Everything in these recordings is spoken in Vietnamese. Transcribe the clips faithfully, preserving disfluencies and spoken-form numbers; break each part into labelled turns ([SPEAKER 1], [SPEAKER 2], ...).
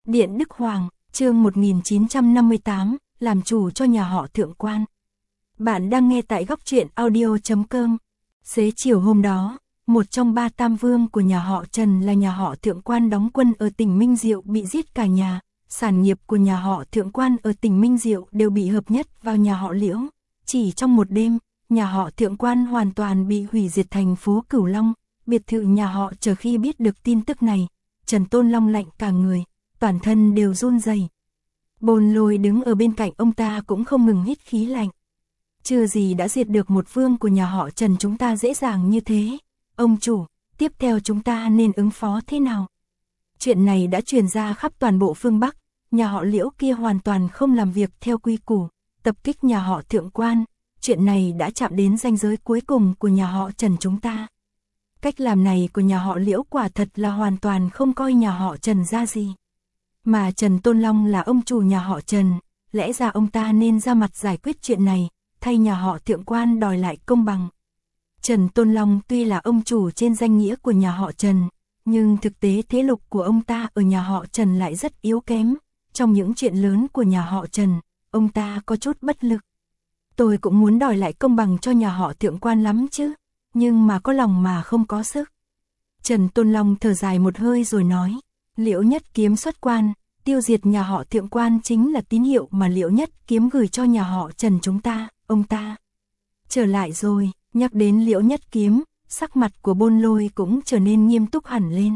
[SPEAKER 1] Điện Đức Hoàng, chương một nghìn chín trăm năm mươi tám, làm chủ cho nhà họ Thượng Quan. Bạn đang nghe tại góc truyện audio chấm com. Xế chiều hôm đó, một trong ba tam vương của nhà họ Trần là nhà họ Thượng Quan đóng quân ở tỉnh Minh Diệu bị giết cả nhà. Sản nghiệp của nhà họ Thượng Quan ở tỉnh Minh Diệu đều bị hợp nhất vào nhà họ Liễu. Chỉ trong một đêm, nhà họ Thượng Quan hoàn toàn bị hủy diệt thành phố Cửu Long. Biệt thự nhà họ chờ khi biết được tin tức này, Trần Tôn Long lạnh cả người, toàn thân đều run rẩy. Bồn Lôi đứng ở bên cạnh ông ta cũng không ngừng hít khí lạnh. Chưa gì đã diệt được một vương của nhà họ Trần chúng ta dễ dàng như thế. Ông chủ, tiếp theo chúng ta nên ứng phó thế nào? Chuyện này đã truyền ra khắp toàn bộ phương Bắc, nhà họ Liễu kia hoàn toàn không làm việc theo quy củ, tập kích nhà họ Thượng Quan. Chuyện này đã chạm đến ranh giới cuối cùng của nhà họ Trần chúng ta. Cách làm này của nhà họ Liễu quả thật là hoàn toàn không coi nhà họ Trần ra gì. Mà Trần Tôn Long là ông chủ nhà họ Trần, lẽ ra ông ta nên ra mặt giải quyết chuyện này, thay nhà họ Thượng Quan đòi lại công bằng. Trần Tôn Long tuy là ông chủ trên danh nghĩa của nhà họ Trần, nhưng thực tế thế lực của ông ta ở nhà họ Trần lại rất yếu kém. Trong những chuyện lớn của nhà họ Trần, ông ta có chút bất lực. Tôi cũng muốn đòi lại công bằng cho nhà họ Thượng Quan lắm chứ, nhưng mà có lòng mà không có sức. Trần Tôn Long thở dài một hơi rồi nói, Liễu Nhất Kiếm xuất quan, tiêu diệt nhà họ Thượng Quan chính là tín hiệu mà Liễu Nhất Kiếm gửi cho nhà họ Trần chúng ta. Ông ta trở lại rồi. Nhắc đến Liễu Nhất Kiếm, sắc mặt của Bôn Lôi cũng trở nên nghiêm túc hẳn lên.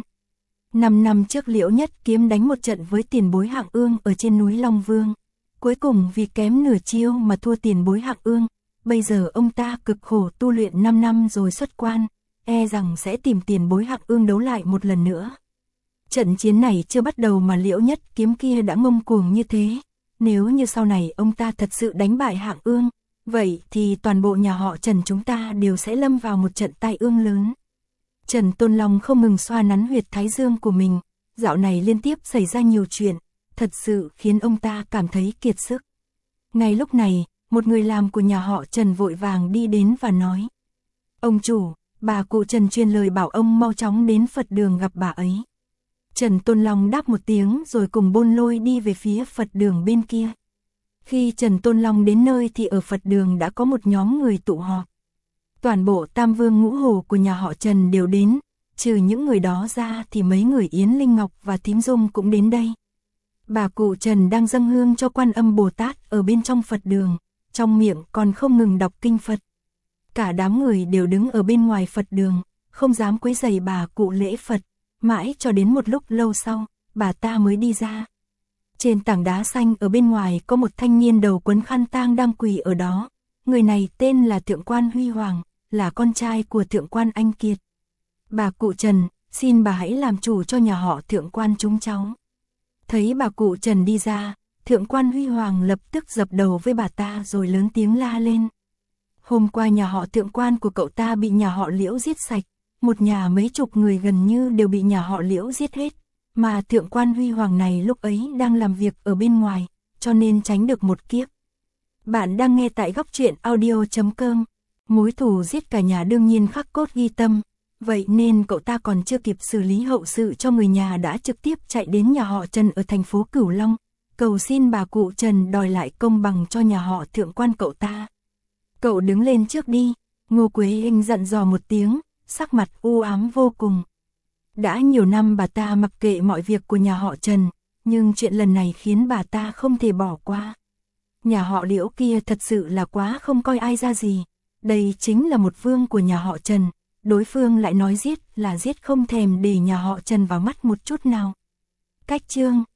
[SPEAKER 1] Năm năm trước Liễu Nhất Kiếm đánh một trận với tiền bối Hạng Ương ở trên núi Long Vương. Cuối cùng vì kém nửa chiêu mà thua tiền bối Hạng Ương. Bây giờ ông ta cực khổ tu luyện năm năm rồi xuất quan, e rằng sẽ tìm tiền bối Hạng Ương đấu lại một lần nữa. Trận chiến này chưa bắt đầu mà Liễu Nhất Kiếm kia đã ngông cuồng như thế. Nếu như sau này ông ta thật sự đánh bại Hạng Ương, vậy thì toàn bộ nhà họ Trần chúng ta đều sẽ lâm vào một trận tai ương lớn. Trần Tôn Long không ngừng xoa nắn huyệt thái dương của mình, dạo này liên tiếp xảy ra nhiều chuyện, thật sự khiến ông ta cảm thấy kiệt sức. Ngay lúc này, một người làm của nhà họ Trần vội vàng đi đến và nói, ông chủ, bà cụ Trần truyền lời bảo ông mau chóng đến Phật đường gặp bà ấy. Trần Tôn Long đáp một tiếng rồi cùng Bôn Lôi đi về phía Phật đường bên kia. Khi Trần Tôn Long đến nơi thì ở Phật đường đã có một nhóm người tụ họp. Toàn bộ tam vương ngũ hổ của nhà họ Trần đều đến, trừ những người đó ra thì mấy người Yến Linh Ngọc và Thím Dung cũng đến đây. Bà cụ Trần đang dâng hương cho Quan Âm Bồ Tát ở bên trong Phật đường, trong miệng còn không ngừng đọc kinh Phật. Cả đám người đều đứng ở bên ngoài Phật đường, không dám quấy rầy bà cụ lễ Phật, mãi cho đến một lúc lâu sau, bà ta mới đi ra. Trên tảng đá xanh ở bên ngoài có một thanh niên đầu quấn khăn tang đang quỳ ở đó. Người này tên là Thượng Quan Huy Hoàng, là con trai của Thượng Quan Anh Kiệt. Bà cụ Trần, xin bà hãy làm chủ cho nhà họ Thượng Quan chúng cháu. Thấy bà cụ Trần đi ra, Thượng Quan Huy Hoàng lập tức dập đầu với bà ta rồi lớn tiếng la lên. Hôm qua nhà họ Thượng Quan của cậu ta bị nhà họ Liễu giết sạch, một nhà mấy chục người gần như đều bị nhà họ Liễu giết hết. Mà Thượng Quan Huy Hoàng này lúc ấy đang làm việc ở bên ngoài, cho nên tránh được một kiếp. Bạn đang nghe tại góc truyện audio chấm com. Mối thù giết cả nhà đương nhiên khắc cốt ghi tâm, vậy nên cậu ta còn chưa kịp xử lý hậu sự cho người nhà đã trực tiếp chạy đến nhà họ Trần ở thành phố Cửu Long, cầu xin bà cụ Trần đòi lại công bằng cho nhà họ Thượng Quan cậu ta. Cậu đứng lên trước đi, Ngô Quế Anh dặn dò một tiếng, sắc mặt u ám vô cùng. Đã nhiều năm bà ta mặc kệ mọi việc của nhà họ Trần, nhưng chuyện lần này khiến bà ta không thể bỏ qua. Nhà họ Liễu kia thật sự là quá không coi ai ra gì. Đây chính là một vương của nhà họ Trần, đối phương lại nói giết là giết không thèm để nhà họ Trần vào mắt một chút nào. Cách chương